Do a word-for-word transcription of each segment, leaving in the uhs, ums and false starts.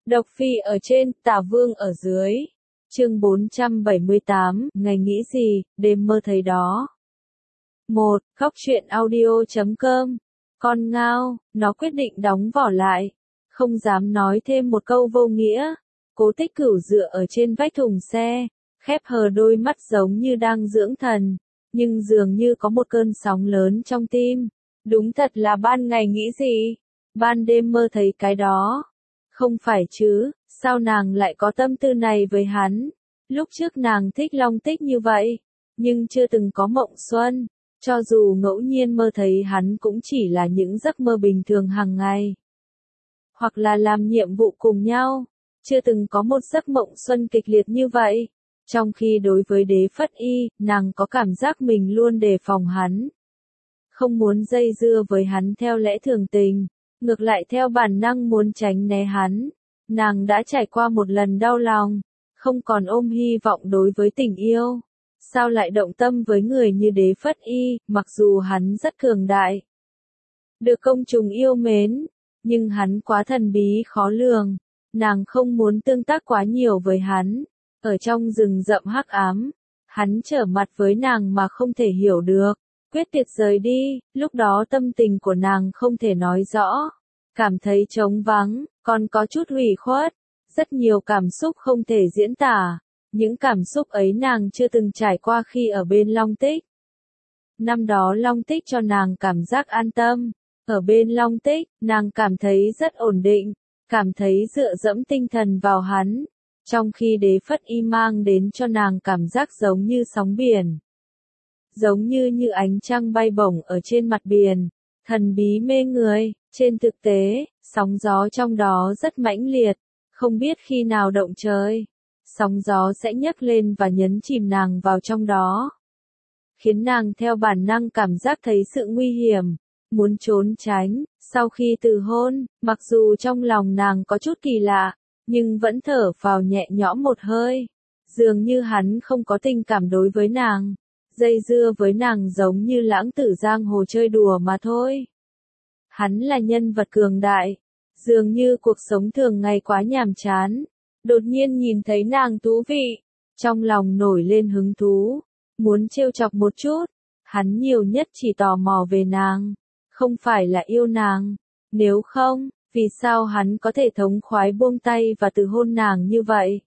Độc Phi ở trên, Tả Vương ở dưới. Chương bốn trăm bảy mươi tám, ngày nghĩ gì, đêm mơ thấy đó. một. Khóc chuyện audio chấm com. Con ngao, nó quyết định đóng vỏ lại. Không dám nói thêm một câu vô nghĩa. Cố Tích Cửu dựa ở trên vách thùng xe, khép hờ đôi mắt giống như đang dưỡng thần, nhưng dường như có một cơn sóng lớn trong tim. Đúng thật là ban ngày nghĩ gì, ban đêm mơ thấy cái đó. Không phải chứ, sao nàng lại có tâm tư này với hắn? Lúc trước nàng thích Long Tích như vậy, nhưng chưa từng có mộng xuân. Cho dù ngẫu nhiên mơ thấy hắn cũng chỉ là những giấc mơ bình thường hàng ngày. Hoặc là làm nhiệm vụ cùng nhau, chưa từng có một giấc mộng xuân kịch liệt như vậy. Trong khi đối với Đế Phất Y, nàng có cảm giác mình luôn đề phòng hắn. Không muốn dây dưa với hắn theo lẽ thường tình, ngược lại theo bản năng muốn tránh né hắn. Nàng đã trải qua một lần đau lòng, không còn ôm hy vọng đối với tình yêu. Sao lại động tâm với người như Đế Phất Y, mặc dù hắn rất cường đại, được công chúng yêu mến, nhưng hắn quá thần bí khó lường. Nàng không muốn tương tác quá nhiều với hắn. Ở trong rừng rậm hắc ám, hắn trở mặt với nàng mà không thể hiểu được, quyết tuyệt rời đi. Lúc đó tâm tình của nàng không thể nói rõ, cảm thấy trống vắng, còn có chút hủy khuất, rất nhiều cảm xúc không thể diễn tả. Những cảm xúc ấy nàng chưa từng trải qua khi ở bên Long Tích. Năm đó Long Tích cho nàng cảm giác an tâm. Ở bên Long Tích, nàng cảm thấy rất ổn định, cảm thấy dựa dẫm tinh thần vào hắn. Trong khi Đế Phất Y mang đến cho nàng cảm giác giống như sóng biển. Giống như như ánh trăng bay bổng ở trên mặt biển, thần bí mê người. Trên thực tế, sóng gió trong đó rất mãnh liệt, không biết khi nào động trời. Sóng gió sẽ nhấc lên và nhấn chìm nàng vào trong đó, khiến nàng theo bản năng cảm giác thấy sự nguy hiểm, muốn trốn tránh. Sau khi từ hôn, mặc dù trong lòng nàng có chút kỳ lạ, nhưng vẫn thở phào nhẹ nhõm một hơi. Dường như hắn không có tình cảm đối với nàng, dây dưa với nàng giống như lãng tử giang hồ chơi đùa mà thôi. Hắn là nhân vật cường đại, dường như cuộc sống thường ngày quá nhàm chán. Đột nhiên nhìn thấy nàng thú vị, trong lòng nổi lên hứng thú, muốn trêu chọc một chút. Hắn nhiều nhất chỉ tò mò về nàng, không phải là yêu nàng. Nếu không, vì sao hắn có thể thống khoái buông tay và từ hôn nàng như vậy?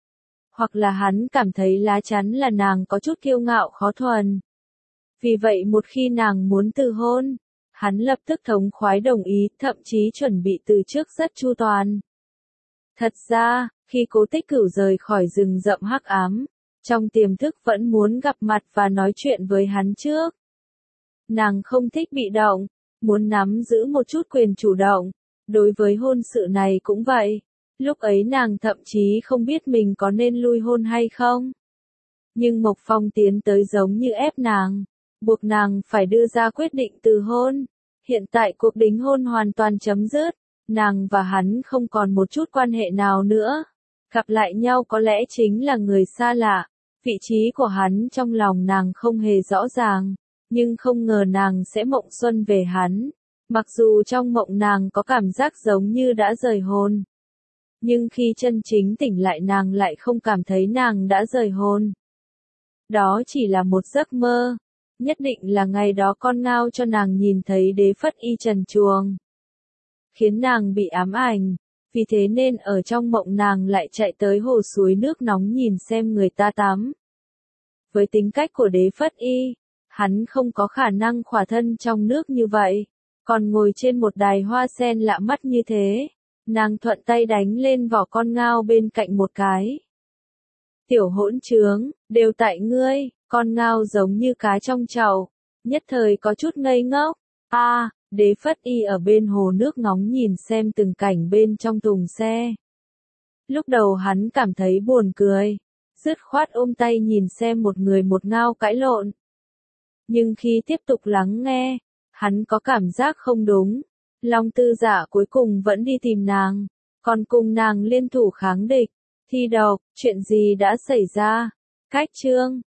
Hoặc là hắn cảm thấy lá chắn là nàng có chút kiêu ngạo khó thuần. Vì vậy một khi nàng muốn từ hôn, hắn lập tức thống khoái đồng ý, thậm chí chuẩn bị từ trước rất chu toàn. Thật ra, khi Cố Tích Cửu rời khỏi rừng rậm hắc ám, trong tiềm thức vẫn muốn gặp mặt và nói chuyện với hắn trước. Nàng không thích bị động, muốn nắm giữ một chút quyền chủ động. Đối với hôn sự này cũng vậy. Lúc ấy nàng thậm chí không biết mình có nên lui hôn hay không. Nhưng Mộc Phong tiến tới giống như ép nàng, buộc nàng phải đưa ra quyết định từ hôn. Hiện tại cuộc đính hôn hoàn toàn chấm dứt. Nàng và hắn không còn một chút quan hệ nào nữa. Gặp lại nhau có lẽ chính là người xa lạ. Vị trí của hắn trong lòng nàng không hề rõ ràng. Nhưng không ngờ nàng sẽ mộng xuân về hắn. Mặc dù trong mộng nàng có cảm giác giống như đã rời hồn. Nhưng khi chân chính tỉnh lại nàng lại không cảm thấy nàng đã rời hồn. Đó chỉ là một giấc mơ. Nhất định là ngày đó con ngao cho nàng nhìn thấy Đế Phất Y trần truồng, khiến nàng bị ám ảnh. Vì thế nên ở trong mộng nàng lại chạy tới hồ suối nước nóng nhìn xem người ta tắm. Với tính cách của Đế Phất Y, hắn không có khả năng khỏa thân trong nước như vậy. Còn ngồi trên một đài hoa sen lạ mắt như thế, nàng thuận tay đánh lên vỏ con ngao bên cạnh một cái. Tiểu hỗn trướng, đều tại ngươi. Con ngao giống như cá trong chậu, nhất thời có chút ngây ngốc. A, à, Đế Phất Y ở bên hồ nước nóng nhìn xem từng cảnh bên trong thùng xe. Lúc đầu hắn cảm thấy buồn cười, dứt khoát ôm tay nhìn xem một người một ngao cãi lộn. Nhưng khi tiếp tục lắng nghe, hắn có cảm giác không đúng. Long Tư Giả cuối cùng vẫn đi tìm nàng, còn cùng nàng liên thủ kháng địch. Thi độc, chuyện gì đã xảy ra? Cách chương